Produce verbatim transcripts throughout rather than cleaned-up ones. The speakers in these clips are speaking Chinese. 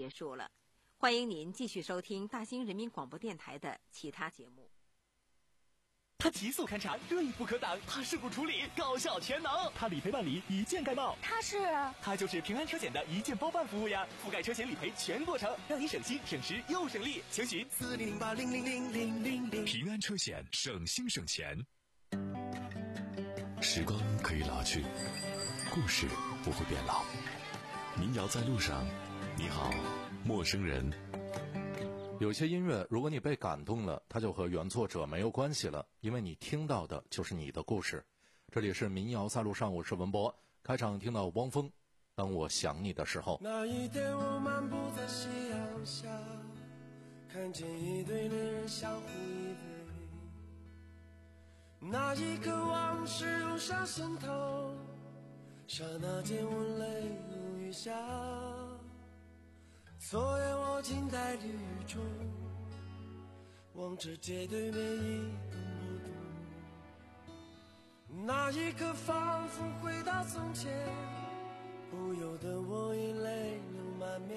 结束了。欢迎您继续收听大兴人民广播电台的其他节目。 它极速勘查，锐不可挡；它事故处理，高效全能；它理赔办理，一键盖帽。 它是？ 它就是平安车险的一键包办服务呀，覆盖车险理赔全过程，让你省心省时又省力。详询四零零八零零零零零零。 平安车险，省心省钱。时光可以老去，故事不会变老。民谣在路上，你好，陌生人。 有些音乐，如果你被感动了，它就和原作者没有关系了，因为你听到的就是你的故事。这里是民谣在路上，我是文博。开场听到汪峰，当我想你的时候。 那一天我漫步在夕阳下，看见一对恋人相互依偎，那一刻往事涌上心头，刹那间我泪如雨下。昨夜我静在绿雨中，望着街对面一动不动，那一刻仿佛回到从前，不由得我已泪流满面。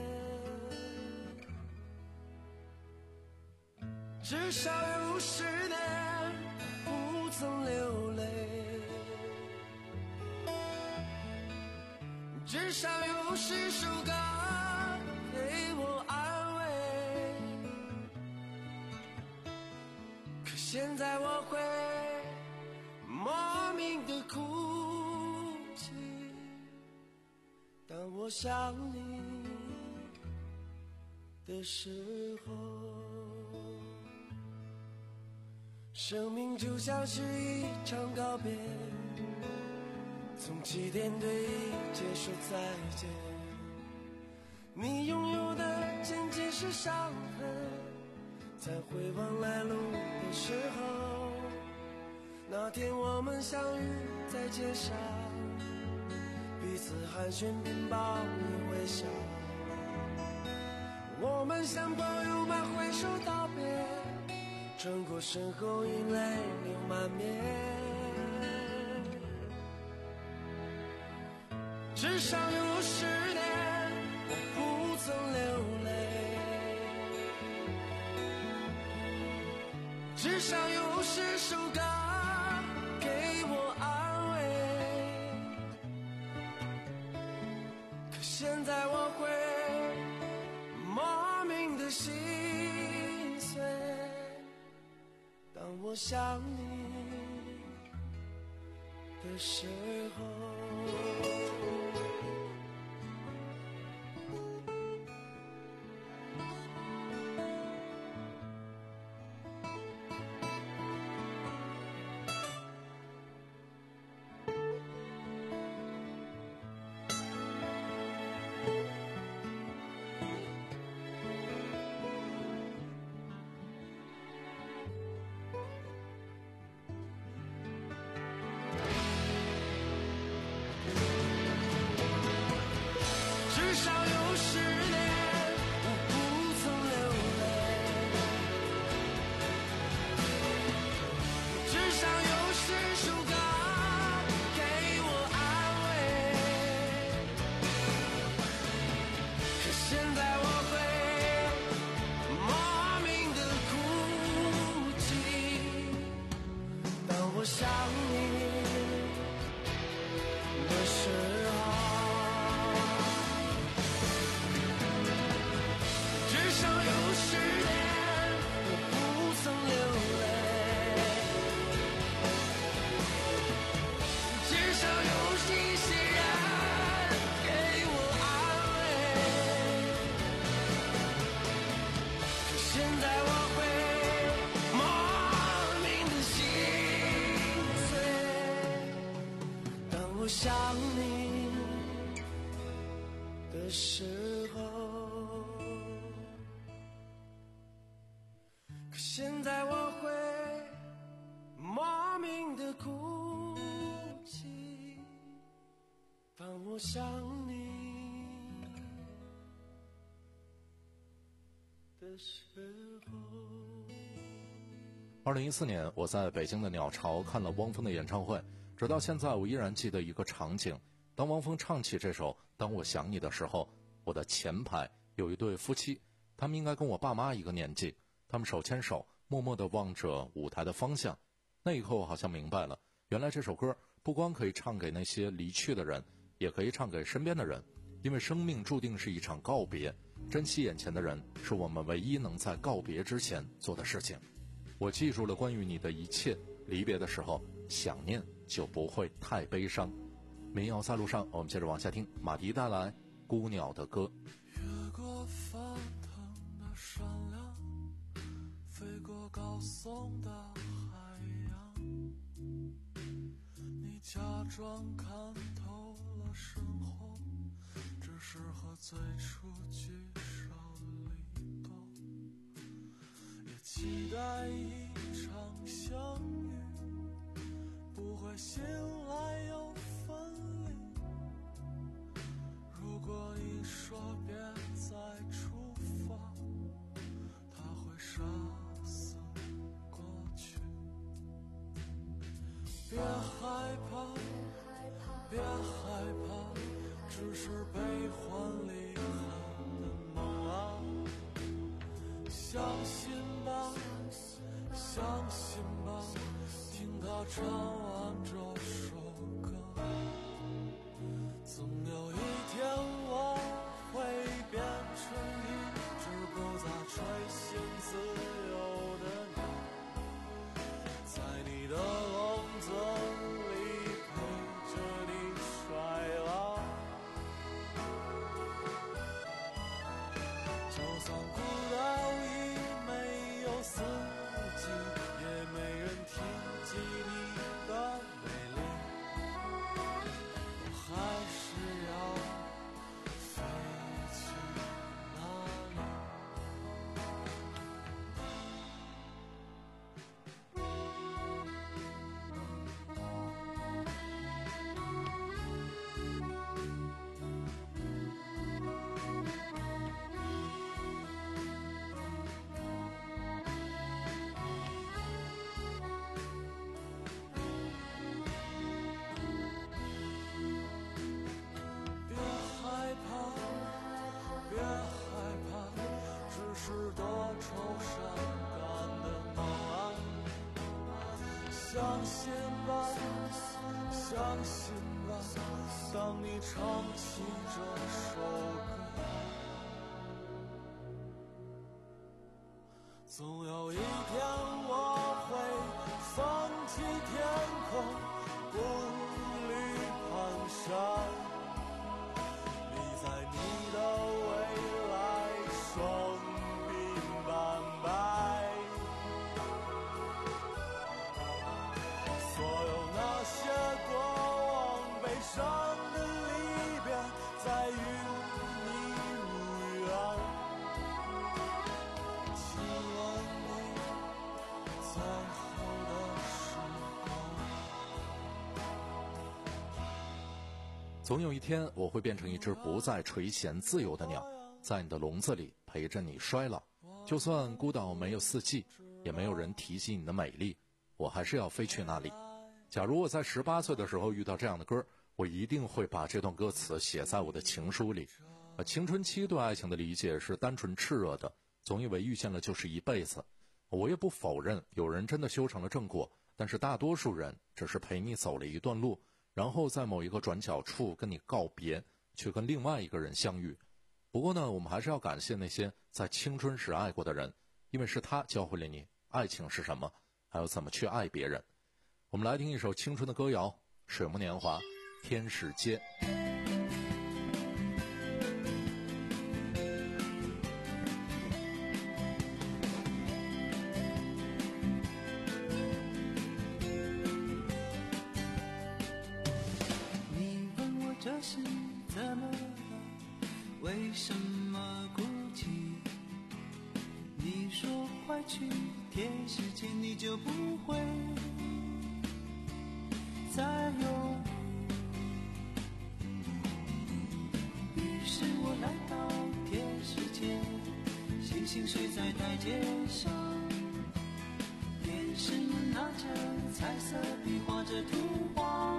至少有十年不曾流泪，至少有十首歌给我安慰，可现在我会莫名的哭泣，当我想你的时候。生命就像是一场告别，从起点对一切说再见，你拥有的仅仅是伤痕，在回望来路的时候，那天我们相遇在街上，彼此寒暄并报以微笑，我们像朋友般挥手道别，转过身后已泪流满面。至少有十年我不曾流泪，至少有十首歌给我安慰，可现在我会莫名的心碎，当我想你的时候。我想你的时候，可现在我会莫名的哭泣，当我想你的时候。 二零一四年，我在北京的鸟巢看了汪峰的演唱会，直到现在我依然记得一个场景，当汪峰唱起这首《当我想你的时候》，我的前排有一对夫妻，他们应该跟我爸妈一个年纪，他们手牵手默默地望着舞台的方向。那一刻我好像明白了，原来这首歌不光可以唱给那些离去的人，也可以唱给身边的人，因为生命注定是一场告别，珍惜眼前的人是我们唯一能在告别之前做的事情。我记住了关于你的一切，离别的时候想念就不会太悲伤。民谣在路上，我们接着往下听马迪带来孤鸟的歌。 越过翻腾的山梁，飞过高耸的海洋，你假装看透了生活，只是和最初聚少离多，也期待一场相遇不会醒来又分离。如果你说别再出发，它会杀死过去。别害怕，别害怕，只是悲欢离合的梦啊！相信吧，相信吧，听他唱完这首歌。总有一天我会变成一只不再垂涎自由的鸟，在你的笼子里陪着你衰老。就算孤岛已没有四季，也没人提及你的美丽，我还是要飞去哪里？别害怕，别害怕，只是多愁善感的梦啊！相信吧，相信吧，当你唱起这首歌，总有一天我会放弃天空，步履蹒跚。你在你的未来双鬓斑白，所有那些过往悲伤的离别，在与你无缘。亲吻你最后的时光。 总有一天我会变成一只不再垂涎自由的鸟，在你的笼子里陪着你衰老。就算孤岛没有四季，也没有人提及你的美丽，我还是要飞去那里。假如我在十八岁的时候遇到这样的歌，我一定会把这段歌词写在我的情书里。青春期对爱情的理解是单纯炽热的，总以为遇见了就是一辈子。我也不否认有人真的修成了正果，但是大多数人只是陪你走了一段路，然后在某一个转角处跟你告别，去跟另外一个人相遇。不过呢，我们还是要感谢那些在青春时爱过的人，因为是他教会了你爱情是什么，还有怎么去爱别人。我们来听一首青春的歌谣，水木年华，天使街。 你问我这是怎么了，为什么哭泣？你说快去天使街，你就不会再有。于是我来到天使街，星星睡在台阶上，天使们拿着彩色笔画着图画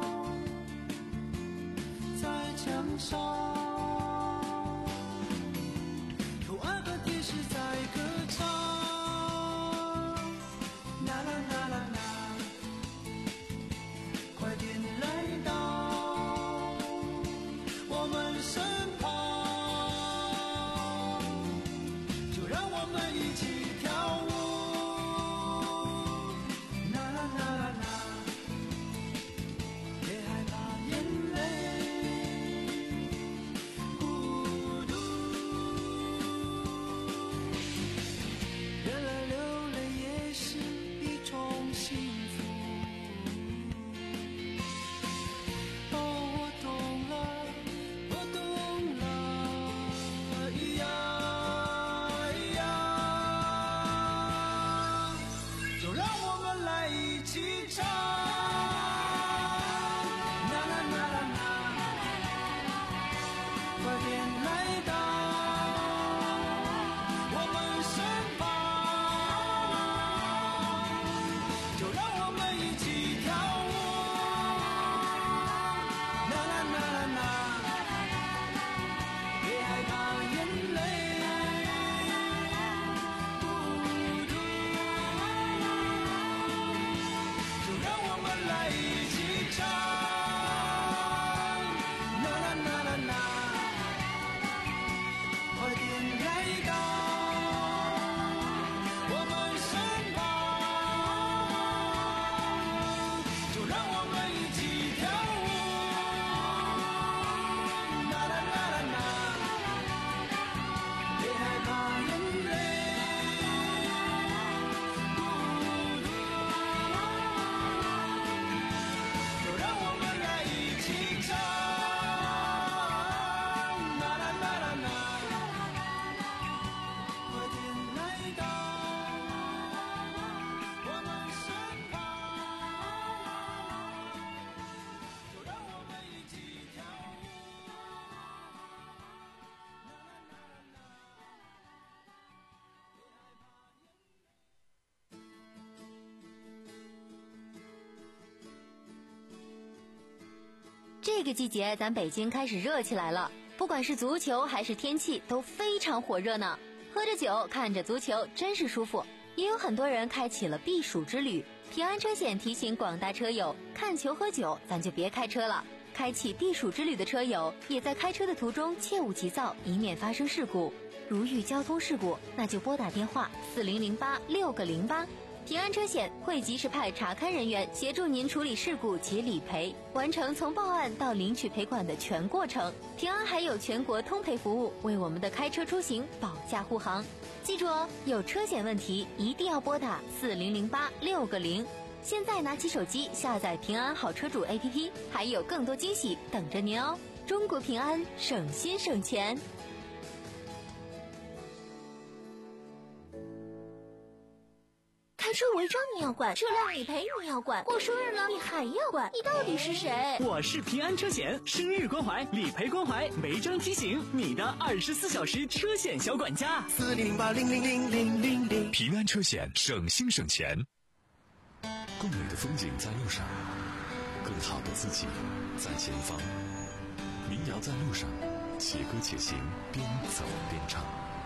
在墙上。 这个季节咱北京开始热起来了，不管是足球还是天气都非常火热呢。喝着酒看着足球真是舒服。也有很多人开启了避暑之旅，平安车险提醒广大车友，看球喝酒咱就别开车了。开启避暑之旅的车友也在开车的途中切勿急躁，以免发生事故。如遇交通事故，那就拨打电话四零零八六个零八，平安车险会及时派查勘人员协助您处理事故及理赔，完成从报案到领取赔款的全过程。平安还有全国通赔服务，为我们的开车出行保驾护航。记住哦，有车险问题一定要拨打四零零八六个零。现在拿起手机下载平安好车主 A P P， 还有更多惊喜等着您哦。中国平安，省心省钱。 开车违章你要管，车辆理赔你要管，过生日了你还要管，你到底是谁？ 我是平安车险，生日关怀、理赔关怀、违章提醒，你的二十四小时车险小管家。 四零零八零零零零零零。 平安车险，省心省钱。更美的风景在路上，更好的自己在前方。民谣在路上，且歌且行，边走边唱。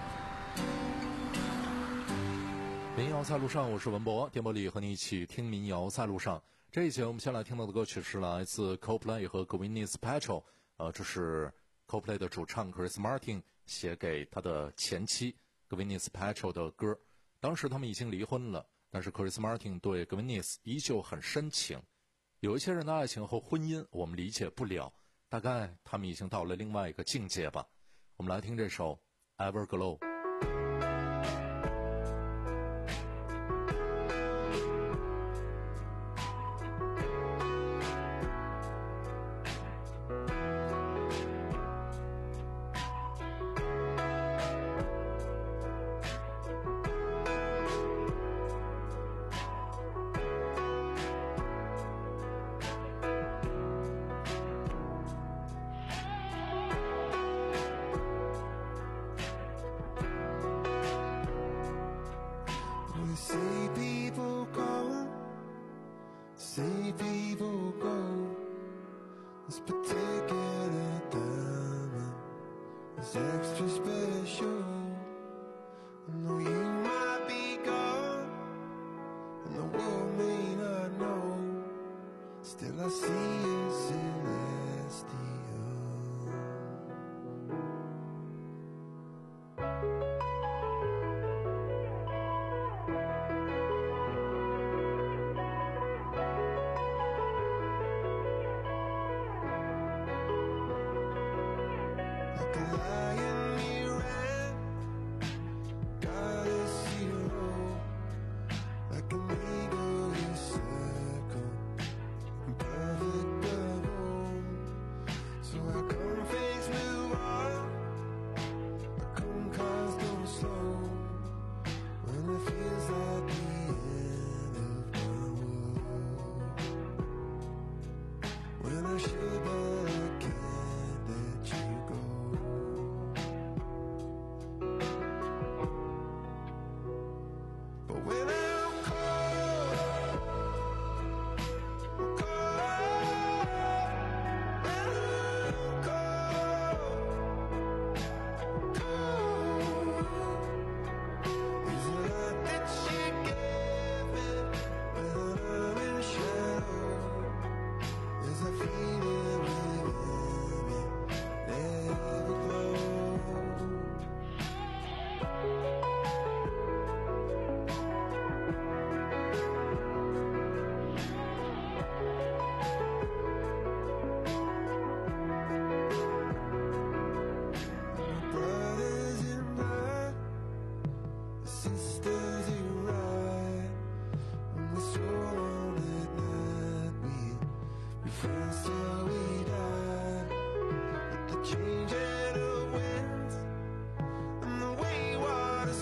民谣在路上，我是文博，电波里和你一起听民谣在路上。这一节我们先来听到的歌曲是来自 Coldplay 和 Gwyneth Paltrow， 呃，这是 Coldplay 的主唱 Chris Martin 写给他的前妻 Gwyneth Paltrow 的歌。当时他们已经离婚了，但是 Chris Martin 对 Gwyneth 依旧很深情。有一些人的爱情和婚姻我们理解不了，大概他们已经到了另外一个境界吧。我们来听这首 Everglow。 Changing the winds and the way water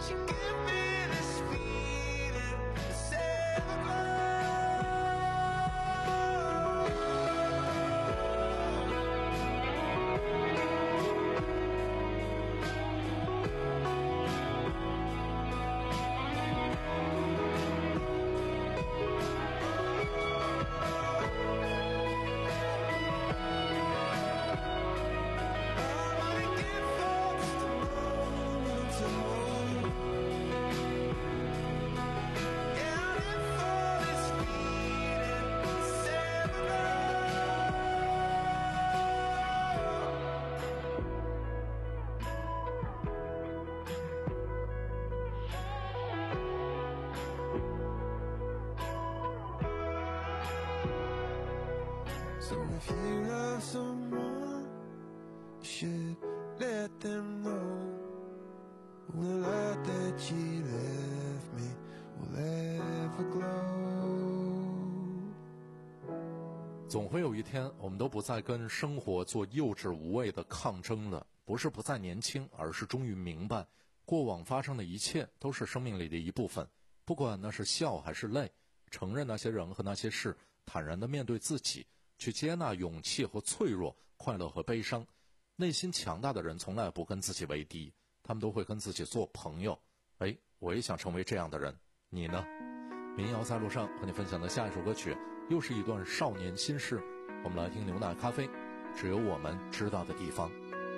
So if you love someone, you should let them know the light that she left me will ever glow. 总会有一天，我们都不再跟生活做幼稚无谓的抗争了。不是不再年轻，而是终于明白，过往发生的一切都是生命里的一部分，不管那是笑还是泪，承认那些人和那些事，坦然地面对自己，去接纳勇气和脆弱，快乐和悲伤。内心强大的人从来不跟自己为敌，他们都会跟自己做朋友。哎，我也想成为这样的人，你呢？民谣在路上和你分享的下一首歌曲，又是一段少年心事。我们来听牛奶咖啡，只有我们知道的地方。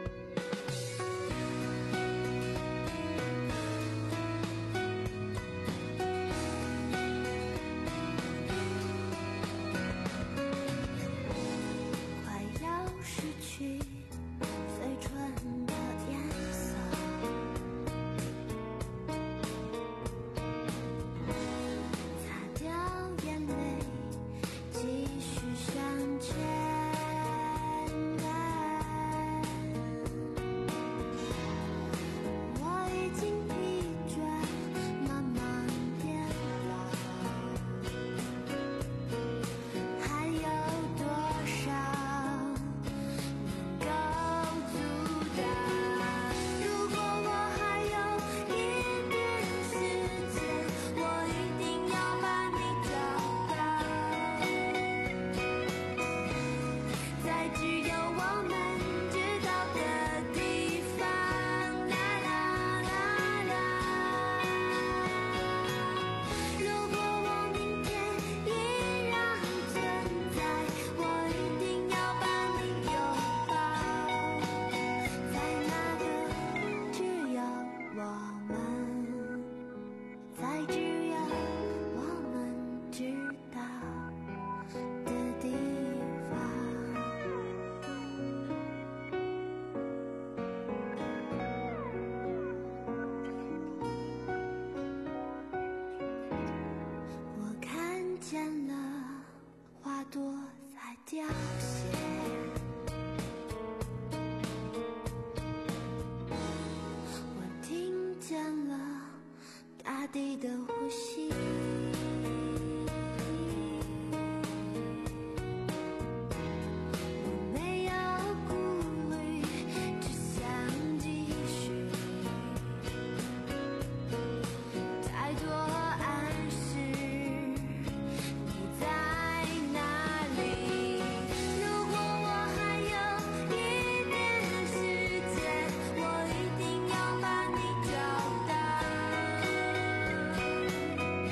地的呼吸，我没有顾虑，只想继续。太多暗示，你在哪里？如果我还有一点时间，我一定要把你找到。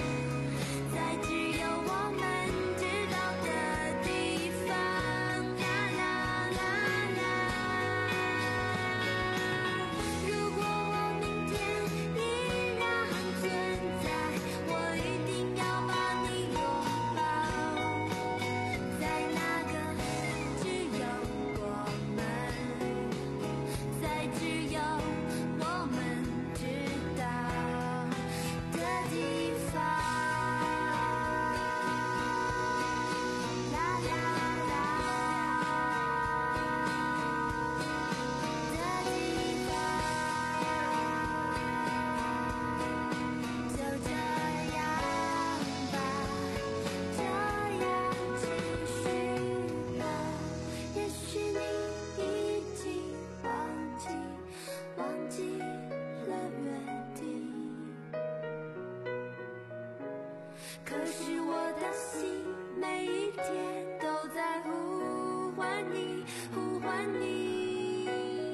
可是我的心每一天都在呼唤你，呼唤你。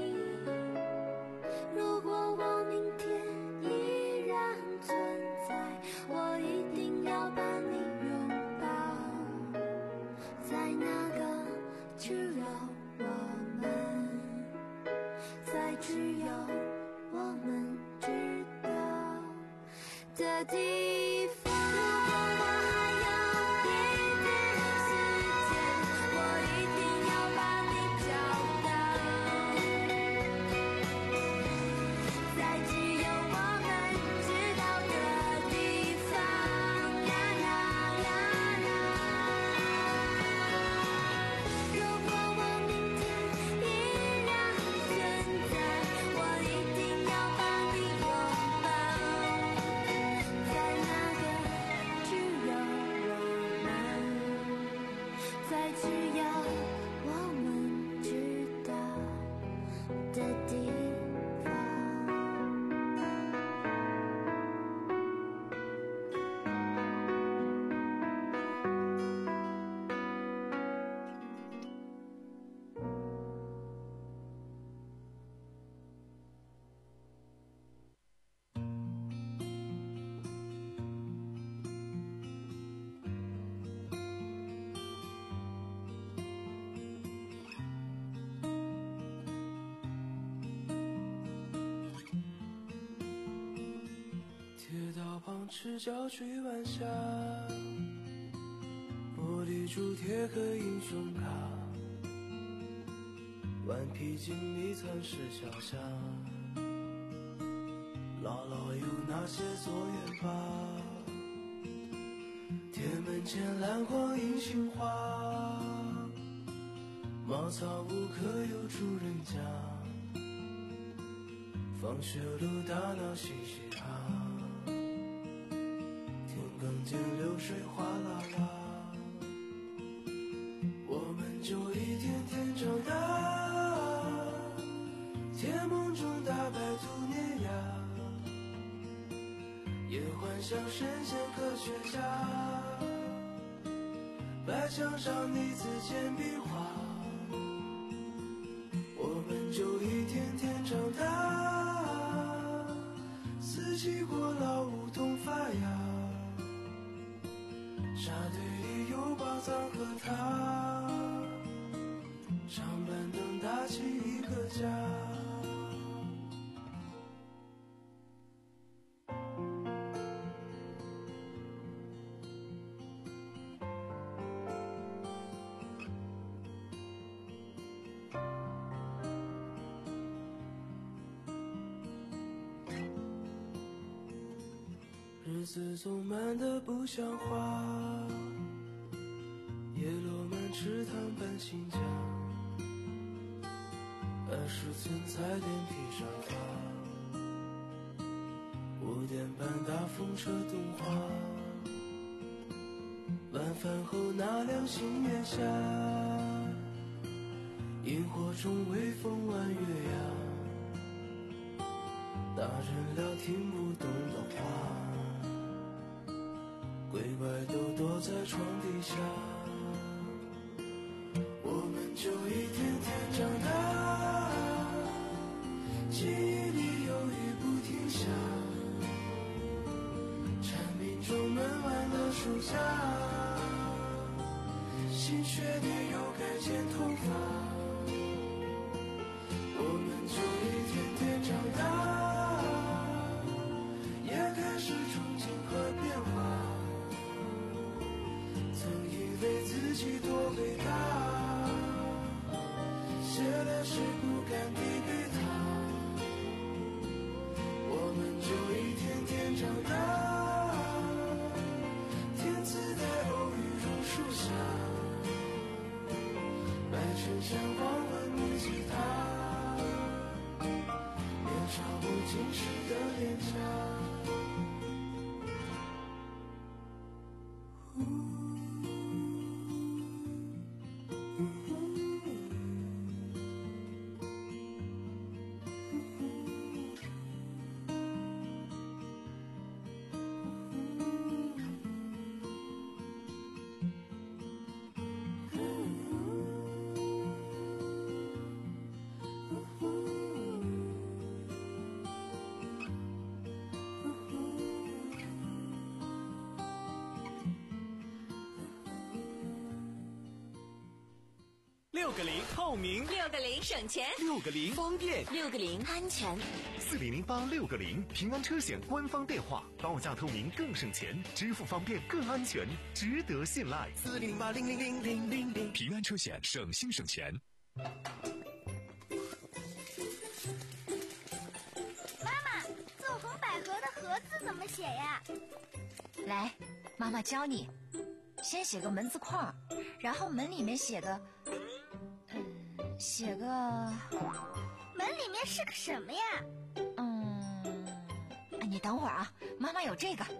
如果我明天依然存在，我一定要把你拥抱，在那个只有我们，在只有我们知道的地方。 赤脚追晚霞，玻璃珠贴个英雄卡，顽皮筋迷藏石桥下，姥姥有那些作业吧，铁门前篮筐银杏花，茅草屋可有住人家，放学路打闹嘻嘻哈，更见流水哗啦啦，我们就一天天长大，甜梦中大白兔碾压，也幻想神仙科学家，白墙上你字简笔画，我们就一天天长大，四季过老梧桐发芽，沙堆里有宝藏和他，长板凳搭起一个家。日子总慢得不像话，叶落满池塘搬新家，二十寸彩电披上发，五点半大风车动画，晚饭后那辆新月下，萤火虫微风弯月牙，大人聊听不懂的话，鬼怪都躲在床底下，我们就一天天长大，记忆里有雨不停下，蝉鸣中闷完了暑假，新学年又该剪头发，我们就一天天长大，也开始憧憬和变化，曾以为自己多伟大，写了诗不敢递给他，我们就一天天长大，天自带偶遇榕树下，白衬衫黄昏木吉他，年少不经事的脸颊。 六个零透明， 六个零省钱， 六个零方便， 六个零安全。 四零零八六个零平安车险官方电话，报价透明更省钱，支付方便更安全，值得信赖。 四零零八零零零零零零， 平安车险省心省钱。 妈妈，纵横捭阖的阖字怎么写呀？ 来，妈妈教你。先写个门字框，然后门里面写个，嗯，写个， 门里面是个什么呀？ 嗯，你等会儿啊，妈妈有这个。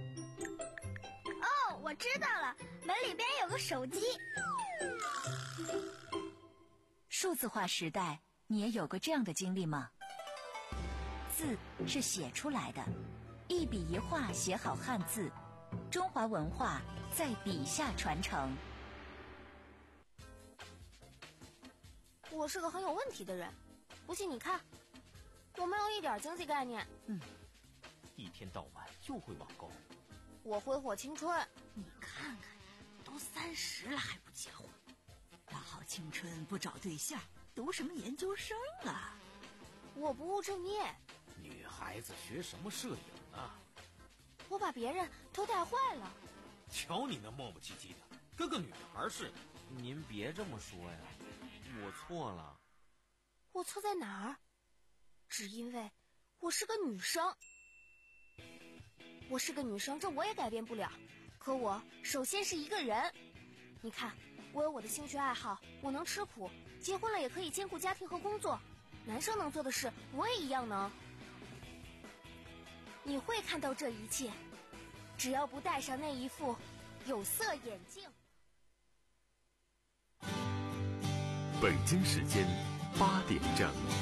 哦，我知道了，门里边有个手机。 数字化时代，你也有过这样的经历吗？字是写出来的，一笔一画写好汉字，中华文化在笔下传承。 我是个很有问题的人，不信你看，我没有一点经济概念。 嗯，一天到晚又会网购。 我挥霍青春。 你看看，都三十了还不结婚，大好青春不找对象，读什么研究生啊？ 我不务正业。 女孩子学什么摄影啊？ 我把别人都带坏了。 瞧你那磨磨唧唧的，跟个女孩似的。您别这么说呀，我错了。 我错在哪儿？只因为我是个女生。我是个女生，这我也改变不了。可我首先是一个人。你看，我有我的兴趣爱好，我能吃苦，结婚了也可以兼顾家庭和工作。男生能做的事，我也一样能。你会看到这一切，只要不戴上那一副有色眼镜。 北京时间八点整。